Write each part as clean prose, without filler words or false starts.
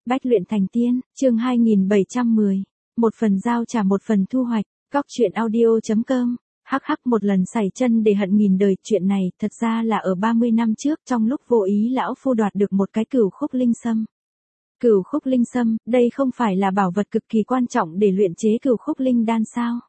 Bách luyện thành tiên, chương 2710. Một phần giao trả một phần thu hoạch. Góc truyện audio.com. Hắc hắc, một lần sảy chân để hận nghìn đời. Chuyện này thật ra là ở 30 năm trước, trong lúc vô ý lão phu đoạt được một cái cửu khúc linh sâm. Cửu khúc linh sâm, đây không phải là bảo vật cực kỳ quan trọng để luyện chế cửu khúc linh đan sao?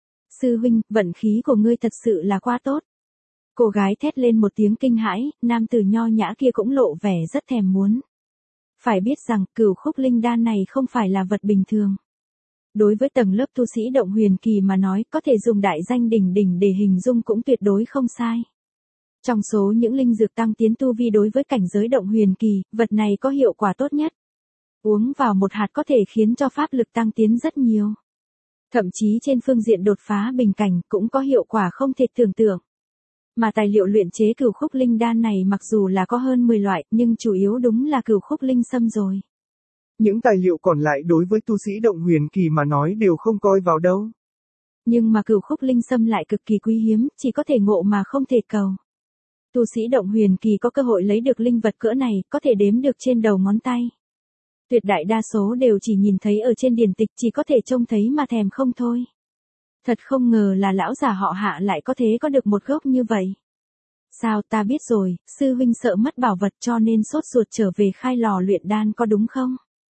Sư huynh, vận khí của ngươi thật sự là quá tốt. Cô gái thét lên một tiếng kinh hãi, nam tử nho nhã kia cũng lộ vẻ rất thèm muốn. Phải biết rằng, cửu khúc linh đan này không phải là vật bình thường. Đối với tầng lớp tu sĩ động huyền kỳ mà nói, có thể dùng đại danh đỉnh đỉnh để hình dung cũng tuyệt đối không sai. Trong số những linh dược tăng tiến tu vi đối với cảnh giới động huyền kỳ, vật này có hiệu quả tốt nhất. Uống vào một hạt có thể khiến cho pháp lực tăng tiến rất nhiều. Thậm chí trên phương diện đột phá bình cảnh cũng có hiệu quả không thể tưởng tượng. Mà tài liệu luyện chế cửu khúc linh đan này mặc dù là có hơn 10 loại, nhưng chủ yếu đúng là cửu khúc linh sâm rồi. Những tài liệu còn lại đối với tu sĩ động huyền kỳ mà nói đều không coi vào đâu. Nhưng mà cửu khúc linh sâm lại cực kỳ quý hiếm, chỉ có thể ngộ mà không thể cầu. Tu sĩ động huyền kỳ có cơ hội lấy được linh vật cỡ này, có thể đếm được trên đầu ngón tay. Tuyệt đại đa số đều chỉ nhìn thấy ở trên điển tịch, chỉ có thể trông thấy mà thèm không thôi. Thật không ngờ là lão già họ Hạ lại có thế có được một gốc như vậy. Sao, ta biết rồi, sư huynh sợ mất bảo vật cho nên sốt ruột trở về khai lò luyện đan có đúng không?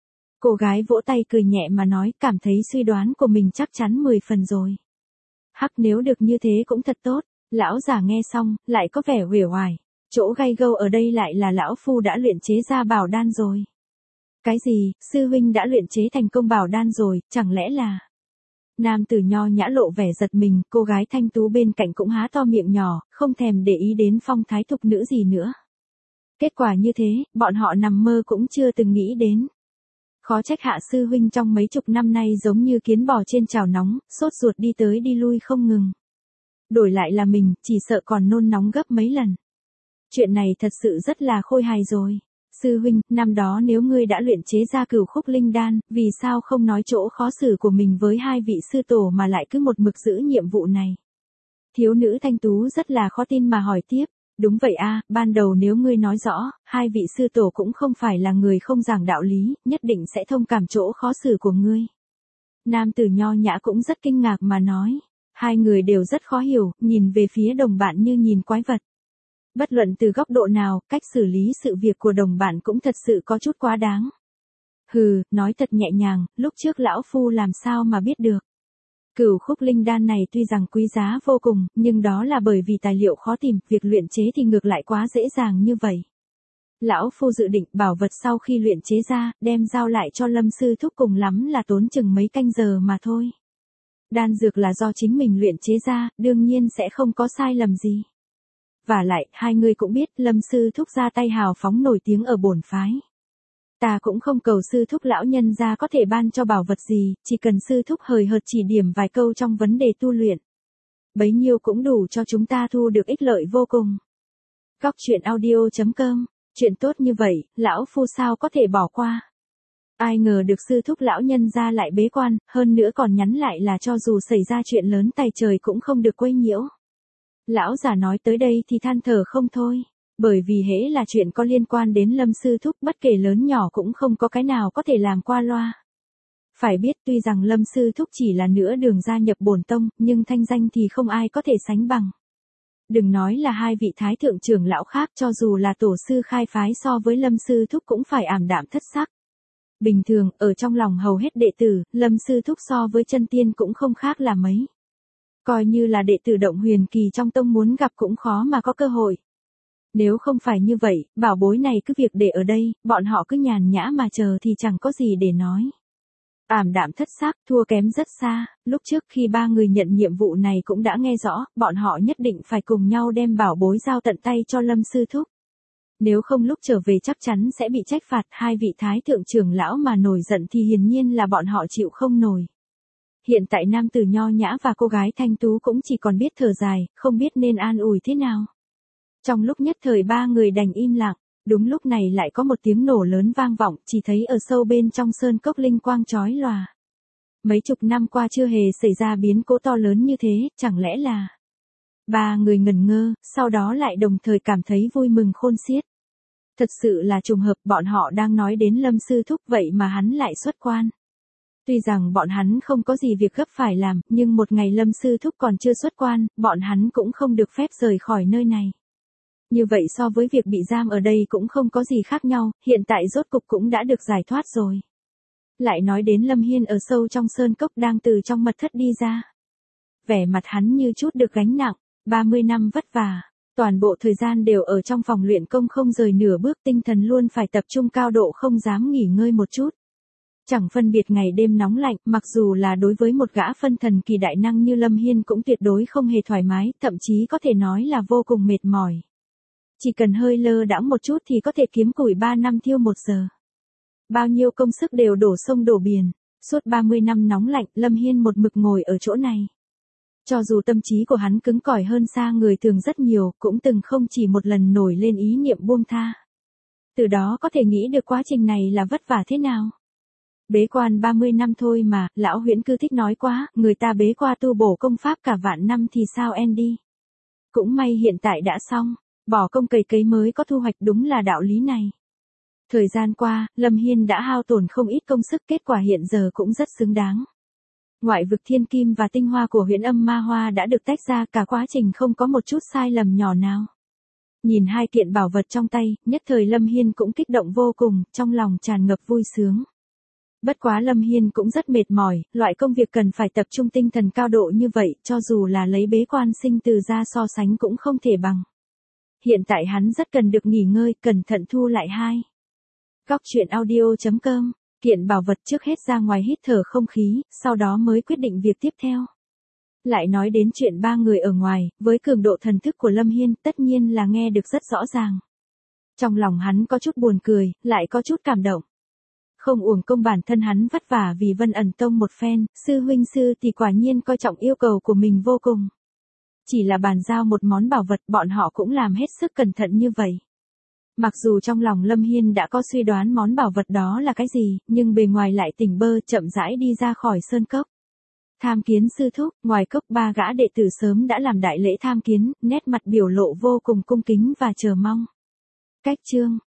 Cô gái vỗ tay cười nhẹ mà nói, cảm thấy suy đoán của mình chắc chắn 10 phần rồi. Hắc, nếu được như thế cũng thật tốt. Lão già nghe xong, lại có vẻ uể oải. Chỗ gay gâu ở đây lại là lão phu đã luyện chế ra bảo đan rồi. Cái gì, sư huynh đã luyện chế thành công bảo đan rồi, chẳng lẽ là... Nam tử nho nhã lộ vẻ giật mình, cô gái thanh tú bên cạnh cũng há to miệng nhỏ, không thèm để ý đến phong thái thục nữ gì nữa. Kết quả như thế, bọn họ nằm mơ cũng chưa từng nghĩ đến. Khó trách Hạ sư huynh trong mấy chục năm nay giống như kiến bò trên chảo nóng, sốt ruột đi tới đi lui không ngừng. Đổi lại là mình, chỉ sợ còn nôn nóng gấp mấy lần. Chuyện này thật sự rất là khôi hài rồi. Sư huynh, năm đó nếu ngươi đã luyện chế ra cửu khúc linh đan, vì sao không nói chỗ khó xử của mình với hai vị sư tổ mà lại cứ một mực giữ nhiệm vụ này? Thiếu nữ thanh tú rất là khó tin mà hỏi tiếp. Đúng vậy a, ban đầu nếu ngươi nói rõ, hai vị sư tổ cũng không phải là người không giảng đạo lý, nhất định sẽ thông cảm chỗ khó xử của ngươi. Nam tử nho nhã cũng rất kinh ngạc mà nói. Hai người đều rất khó hiểu, nhìn về phía đồng bạn như nhìn quái vật. Bất luận từ góc độ nào, cách xử lý sự việc của đồng bạn cũng thật sự có chút quá đáng. Hừ, nói thật nhẹ nhàng, lúc trước lão phu làm sao mà biết được. Cửu khúc linh đan này tuy rằng quý giá vô cùng, nhưng đó là bởi vì tài liệu khó tìm, việc luyện chế thì ngược lại quá dễ dàng như vậy. Lão phu dự định bảo vật sau khi luyện chế ra, đem giao lại cho Lâm sư thúc, cùng lắm là tốn chừng mấy canh giờ mà thôi. Đan dược là do chính mình luyện chế ra, đương nhiên sẽ không có sai lầm gì. Và lại, hai người cũng biết, Lâm sư thúc ra tay hào phóng nổi tiếng ở bổn phái. Ta cũng không cầu sư thúc lão nhân ra có thể ban cho bảo vật gì, chỉ cần sư thúc hời hợt chỉ điểm vài câu trong vấn đề tu luyện. Bấy nhiêu cũng đủ cho chúng ta thu được ích lợi vô cùng. Góc truyện audio.com. Chuyện tốt như vậy, lão phu sao có thể bỏ qua. Ai ngờ được sư thúc lão nhân ra lại bế quan, hơn nữa còn nhắn lại là cho dù xảy ra chuyện lớn tay trời cũng không được quấy nhiễu. Lão già nói tới đây thì than thở không thôi, bởi vì hễ là chuyện có liên quan đến Lâm sư thúc, bất kể lớn nhỏ cũng không có cái nào có thể làm qua loa. Phải biết tuy rằng Lâm sư thúc chỉ là nửa đường gia nhập bổn tông, nhưng thanh danh thì không ai có thể sánh bằng. Đừng nói là hai vị thái thượng trưởng lão khác, cho dù là tổ sư khai phái so với Lâm sư thúc cũng phải ảm đạm thất sắc. Bình thường, ở trong lòng hầu hết đệ tử, Lâm sư thúc so với chân tiên cũng không khác là mấy. Coi như là đệ tử động huyền kỳ trong tông muốn gặp cũng khó mà có cơ hội. Nếu không phải như vậy, bảo bối này cứ việc để ở đây, bọn họ cứ nhàn nhã mà chờ thì chẳng có gì để nói. Ảm đạm thất sắc, thua kém rất xa, lúc trước khi ba người nhận nhiệm vụ này cũng đã nghe rõ, bọn họ nhất định phải cùng nhau đem bảo bối giao tận tay cho Lâm sư thúc. Nếu không lúc trở về chắc chắn sẽ bị trách phạt, hai vị thái thượng trưởng lão mà nổi giận thì hiển nhiên là bọn họ chịu không nổi. Hiện tại nam tử nho nhã và cô gái thanh tú cũng chỉ còn biết thở dài, không biết nên an ủi thế nào. Trong lúc nhất thời ba người đành im lặng, đúng lúc này lại có một tiếng nổ lớn vang vọng, chỉ thấy ở sâu bên trong sơn cốc linh quang chói lòa. Mấy chục năm qua chưa hề xảy ra biến cố to lớn như thế, chẳng lẽ là... Ba người ngẩn ngơ, sau đó lại đồng thời cảm thấy vui mừng khôn xiết. Thật sự là trùng hợp, bọn họ đang nói đến Lâm sư thúc vậy mà hắn lại xuất quan. Tuy rằng bọn hắn không có gì việc gấp phải làm, nhưng một ngày Lâm sư thúc còn chưa xuất quan, bọn hắn cũng không được phép rời khỏi nơi này. Như vậy so với việc bị giam ở đây cũng không có gì khác nhau, hiện tại rốt cục cũng đã được giải thoát rồi. Lại nói đến Lâm Hiên ở sâu trong sơn cốc đang từ trong mật thất đi ra. Vẻ mặt hắn như chút được gánh nặng, 30 năm vất vả, toàn bộ thời gian đều ở trong phòng luyện công không rời nửa bước, tinh thần luôn phải tập trung cao độ, không dám nghỉ ngơi một chút. Chẳng phân biệt ngày đêm nóng lạnh, mặc dù là đối với một gã phân thần kỳ đại năng như Lâm Hiên cũng tuyệt đối không hề thoải mái, thậm chí có thể nói là vô cùng mệt mỏi. Chỉ cần hơi lơ đãng một chút thì có thể kiếm củi 3 năm thiêu 1 giờ. Bao nhiêu công sức đều đổ sông đổ biển, suốt 30 năm nóng lạnh, Lâm Hiên một mực ngồi ở chỗ này. Cho dù tâm trí của hắn cứng cỏi hơn xa người thường rất nhiều, cũng từng không chỉ một lần nổi lên ý niệm buông tha. Từ đó có thể nghĩ được quá trình này là vất vả thế nào. Bế quan 30 năm thôi mà, lão Huyễn cứ thích nói quá, người ta bế qua tu bổ công pháp cả vạn năm thì sao Andy. Cũng may hiện tại đã xong, bỏ công cày cấy mới có thu hoạch, đúng là đạo lý này. Thời gian qua, Lâm Hiên đã hao tổn không ít công sức, kết quả hiện giờ cũng rất xứng đáng. Ngoại vực thiên kim và tinh hoa của Huyễn Âm Ma Hoa đã được tách ra, cả quá trình không có một chút sai lầm nhỏ nào. Nhìn hai kiện bảo vật trong tay, nhất thời Lâm Hiên cũng kích động vô cùng, trong lòng tràn ngập vui sướng. Bất quá Lâm Hiên cũng rất mệt mỏi, loại công việc cần phải tập trung tinh thần cao độ như vậy, cho dù là lấy bế quan sinh từ ra so sánh cũng không thể bằng. Hiện tại hắn rất cần được nghỉ ngơi, cẩn thận thu lại hai. Góc truyện audio.com, kiện bảo vật trước hết ra ngoài hít thở không khí, sau đó mới quyết định việc tiếp theo. Lại nói đến chuyện 3 người ở ngoài, với cường độ thần thức của Lâm Hiên, tất nhiên là nghe được rất rõ ràng. Trong lòng hắn có chút buồn cười, lại có chút cảm động. Không uổng công bản thân hắn vất vả vì Vân Ẩn Tông một phen, sư huynh sư thì quả nhiên coi trọng yêu cầu của mình vô cùng. Chỉ là bàn giao một món bảo vật, bọn họ cũng làm hết sức cẩn thận như vậy. Mặc dù trong lòng Lâm Hiên đã có suy đoán món bảo vật đó là cái gì, nhưng bề ngoài lại tỉnh bơ, chậm rãi đi ra khỏi sơn cốc. Tham kiến sư thúc, ngoài cốc 3 gã đệ tử sớm đã làm đại lễ tham kiến, nét mặt biểu lộ vô cùng cung kính và chờ mong. Cách chương